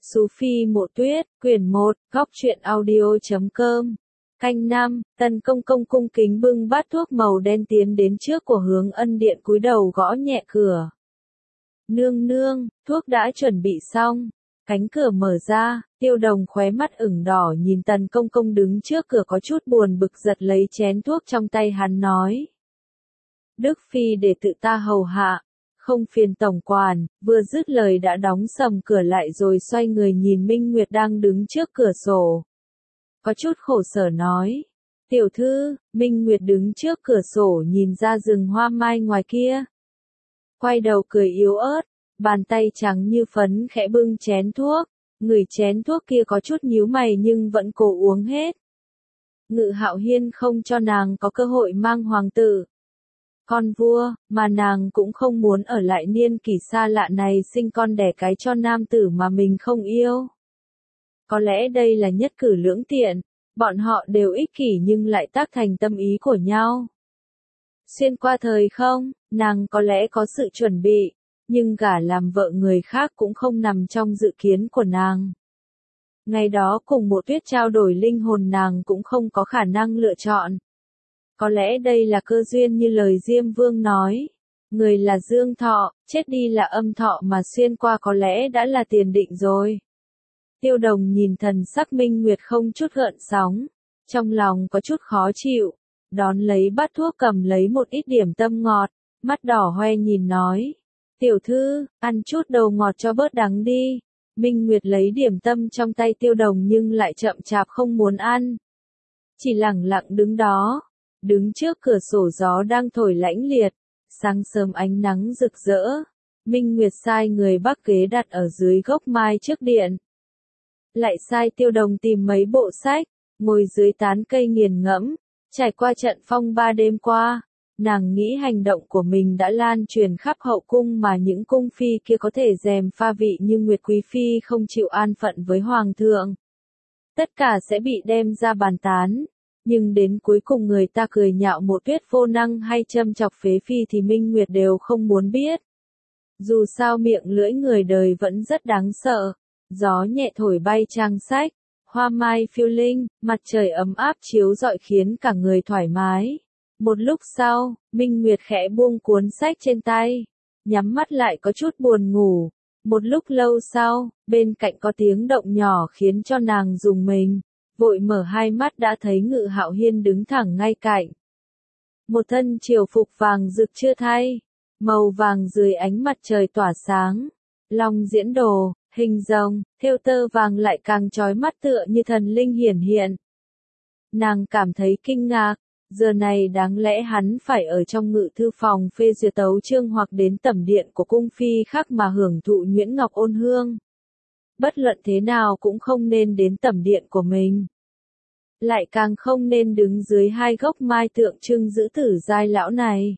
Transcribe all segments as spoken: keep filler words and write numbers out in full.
Sú Phi Mộ Tuyết, quyển một, góc truyện audio chấm com. Canh năm, Tần Công Công cung kính bưng bát thuốc màu đen tiến đến trước của Hướng Ân Điện cúi đầu gõ nhẹ cửa. Nương nương, thuốc đã chuẩn bị xong. Cánh cửa mở ra, Tiêu Đồng khóe mắt ửng đỏ nhìn Tần Công Công đứng trước cửa có chút buồn bực giật lấy chén thuốc trong tay hắn nói. Đức Phi để tự ta hầu hạ. Không phiền tổng quản, vừa dứt lời đã đóng sầm cửa lại rồi xoay người nhìn Minh Nguyệt đang đứng trước cửa sổ. Có chút khổ sở nói. Tiểu thư, Minh Nguyệt đứng trước cửa sổ nhìn ra rừng hoa mai ngoài kia. Quay đầu cười yếu ớt, bàn tay trắng như phấn khẽ bưng chén thuốc, ngửi chén thuốc kia có chút nhíu mày nhưng vẫn cố uống hết. Ngự Hạo Hiên không cho nàng có cơ hội mang hoàng tử. Con vua, mà nàng cũng không muốn ở lại niên kỷ xa lạ này sinh con đẻ cái cho nam tử mà mình không yêu. Có lẽ đây là nhất cử lưỡng tiện, bọn họ đều ích kỷ nhưng lại tác thành tâm ý của nhau. Xuyên qua thời không, nàng có lẽ có sự chuẩn bị, nhưng gả làm vợ người khác cũng không nằm trong dự kiến của nàng. Ngày đó cùng Mộ Tuyết trao đổi linh hồn nàng cũng không có khả năng lựa chọn. Có lẽ đây là cơ duyên như lời Diêm Vương nói. Người là dương thọ, chết đi là âm thọ mà xuyên qua có lẽ đã là tiền định rồi. Tiêu Đồng nhìn thần sắc Minh Nguyệt không chút gợn sóng. Trong lòng có chút khó chịu. Đón lấy bát thuốc cầm lấy một ít điểm tâm ngọt. Mắt đỏ hoe nhìn nói. Tiểu thư, ăn chút đầu ngọt cho bớt đắng đi. Minh Nguyệt lấy điểm tâm trong tay Tiêu Đồng nhưng lại chậm chạp không muốn ăn. Chỉ lẳng lặng đứng đó. Đứng trước cửa sổ gió đang thổi lãnh liệt, sáng sớm ánh nắng rực rỡ. Minh Nguyệt sai người bắc ghế đặt ở dưới gốc mai trước điện. Lại sai Tiêu Đồng tìm mấy bộ sách, ngồi dưới tán cây nghiền ngẫm. Trải qua trận phong ba đêm qua, nàng nghĩ hành động của mình đã lan truyền khắp hậu cung mà những cung phi kia có thể dèm pha vị nhưng Nguyệt Quý Phi không chịu an phận với Hoàng thượng. Tất cả sẽ bị đem ra bàn tán. Nhưng đến cuối cùng người ta cười nhạo Mộ Tuyết vô năng hay châm chọc phế phi thì Minh Nguyệt đều không muốn biết. Dù sao miệng lưỡi người đời vẫn rất đáng sợ. Gió nhẹ thổi bay trang sách, hoa mai phiêu linh, mặt trời ấm áp chiếu rọi khiến cả người thoải mái. Một lúc sau, Minh Nguyệt khẽ buông cuốn sách trên tay, nhắm mắt lại có chút buồn ngủ. Một lúc lâu sau, bên cạnh có tiếng động nhỏ khiến cho nàng rùng mình. Vội mở hai mắt đã thấy Ngự Hạo Hiên đứng thẳng ngay cạnh. Một thân triều phục vàng rực chưa thay, màu vàng dưới ánh mặt trời tỏa sáng. Long diễn đồ, hình rồng, thêu tơ vàng lại càng chói mắt tựa như thần linh hiển hiện. Nàng cảm thấy kinh ngạc, giờ này đáng lẽ hắn phải ở trong ngự thư phòng phê duyệt tấu chương hoặc đến tẩm điện của cung phi khác mà hưởng thụ nhuyễn ngọc ôn hương. Bất luận thế nào cũng không nên đến tẩm điện của mình. Lại càng không nên đứng dưới hai gốc mai tượng trưng giữ tử giai lão này.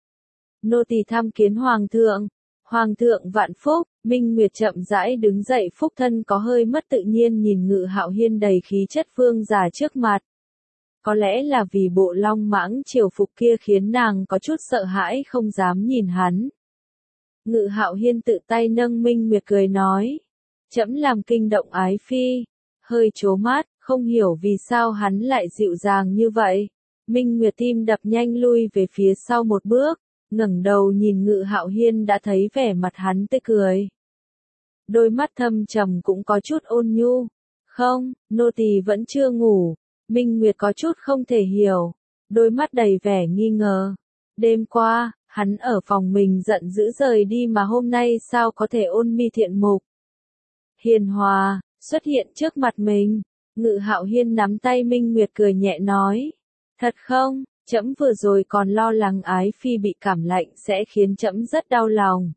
Nô tỳ tham kiến Hoàng thượng. Hoàng thượng vạn phúc. Minh Nguyệt chậm rãi đứng dậy, phúc thân có hơi mất tự nhiên nhìn Ngự Hạo Hiên đầy khí chất vương giả trước mặt. Có lẽ là vì bộ long mãng triều phục kia khiến nàng có chút sợ hãi không dám nhìn hắn. Ngự Hạo Hiên tự tay nâng Minh Nguyệt cười nói. Trẫm làm kinh động ái phi. Hơi trố mắt, không hiểu vì sao hắn lại dịu dàng như vậy. Minh Nguyệt tim đập nhanh lui về phía sau một bước, ngẩng đầu nhìn Ngự Hạo Hiên đã thấy vẻ mặt hắn tươi cười. Đôi mắt thâm trầm cũng có chút ôn nhu. Không, nô tỳ vẫn chưa ngủ. Minh Nguyệt có chút không thể hiểu, đôi mắt đầy vẻ nghi ngờ. Đêm qua, hắn ở phòng mình giận dữ rời đi mà hôm nay sao có thể ôn mi thiện mục. Hiền hòa, xuất hiện trước mặt mình. Ngự Hạo Hiên nắm tay Minh Nguyệt cười nhẹ nói. Thật không, trẫm vừa rồi còn lo lắng ái phi bị cảm lạnh sẽ khiến trẫm rất đau lòng.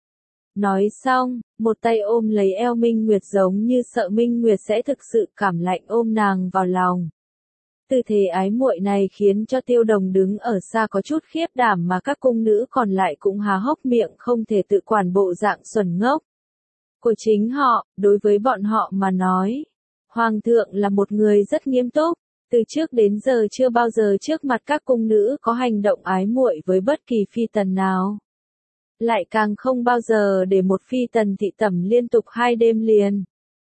Nói xong, một tay ôm lấy eo Minh Nguyệt giống như sợ Minh Nguyệt sẽ thực sự cảm lạnh ôm nàng vào lòng. Tư thế ái muội này khiến cho Tiêu Đồng đứng ở xa có chút khiếp đảm mà các cung nữ còn lại cũng há hốc miệng không thể tự quản bộ dạng xuẩn ngốc của chính họ. Đối với bọn họ mà nói, Hoàng thượng là một người rất nghiêm túc, từ trước đến giờ chưa bao giờ trước mặt các cung nữ có hành động ái muội với bất kỳ phi tần nào. Lại càng không bao giờ để một phi tần thị tẩm liên tục hai đêm liền.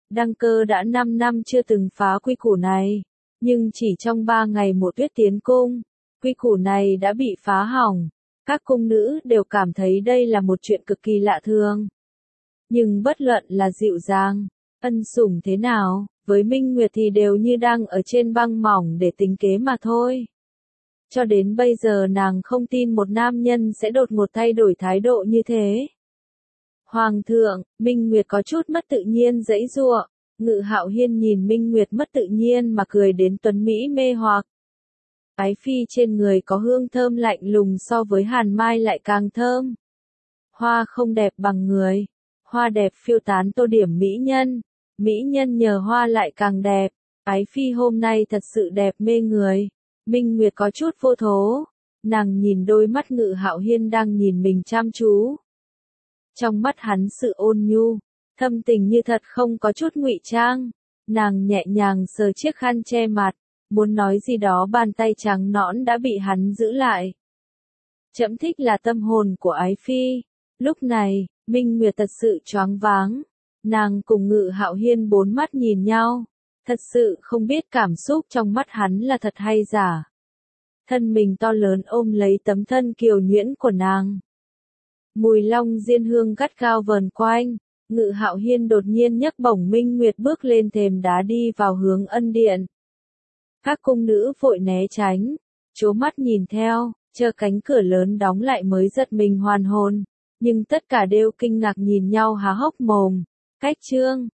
Đăng Cơ đã năm năm chưa từng phá quy củ này, nhưng chỉ trong ba ngày một tuyết tiến cung, quy củ này đã bị phá hỏng. Các cung nữ đều cảm thấy đây là một chuyện cực kỳ lạ thường. Nhưng bất luận là dịu dàng, ân sủng thế nào, với Minh Nguyệt thì đều như đang ở trên băng mỏng để tính kế mà thôi. Cho đến bây giờ nàng không tin một nam nhân sẽ đột ngột thay đổi thái độ như thế. Hoàng thượng, Minh Nguyệt có chút mất tự nhiên giãy giụa. Ngự Hạo Hiên nhìn Minh Nguyệt mất tự nhiên mà cười đến tuấn mỹ mê hoặc. Ái phi trên người có hương thơm lạnh lùng so với hàn mai lại càng thơm. Hoa không đẹp bằng người, hoa đẹp phiêu tán tô điểm mỹ nhân, mỹ nhân nhờ hoa lại càng đẹp. Ái phi hôm nay thật sự đẹp mê người. Minh Nguyệt có chút vô thố, nàng nhìn đôi mắt Ngự Hạo Hiên đang nhìn mình chăm chú. Trong mắt hắn sự ôn nhu, thâm tình như thật không có chút ngụy trang. Nàng nhẹ nhàng sờ chiếc khăn che mặt, muốn nói gì đó bàn tay trắng nõn đã bị hắn giữ lại. Trẫm thích là tâm hồn của ái phi. Lúc này, Minh Nguyệt thật sự choáng váng. Nàng cùng Ngự Hạo Hiên bốn mắt nhìn nhau, thật sự không biết cảm xúc trong mắt hắn là thật hay giả. Thân mình to lớn ôm lấy tấm thân kiều nhuyễn của nàng. Mùi long diên hương gắt gao vờn quanh. Ngự Hạo Hiên đột nhiên nhấc bổng Minh Nguyệt bước lên thềm đá đi vào hướng ân điện. Các cung nữ vội né tránh, trố mắt nhìn theo, chờ cánh cửa lớn đóng lại mới giật mình hoàn hồn, nhưng tất cả đều kinh ngạc nhìn nhau há hốc mồm. Cách chương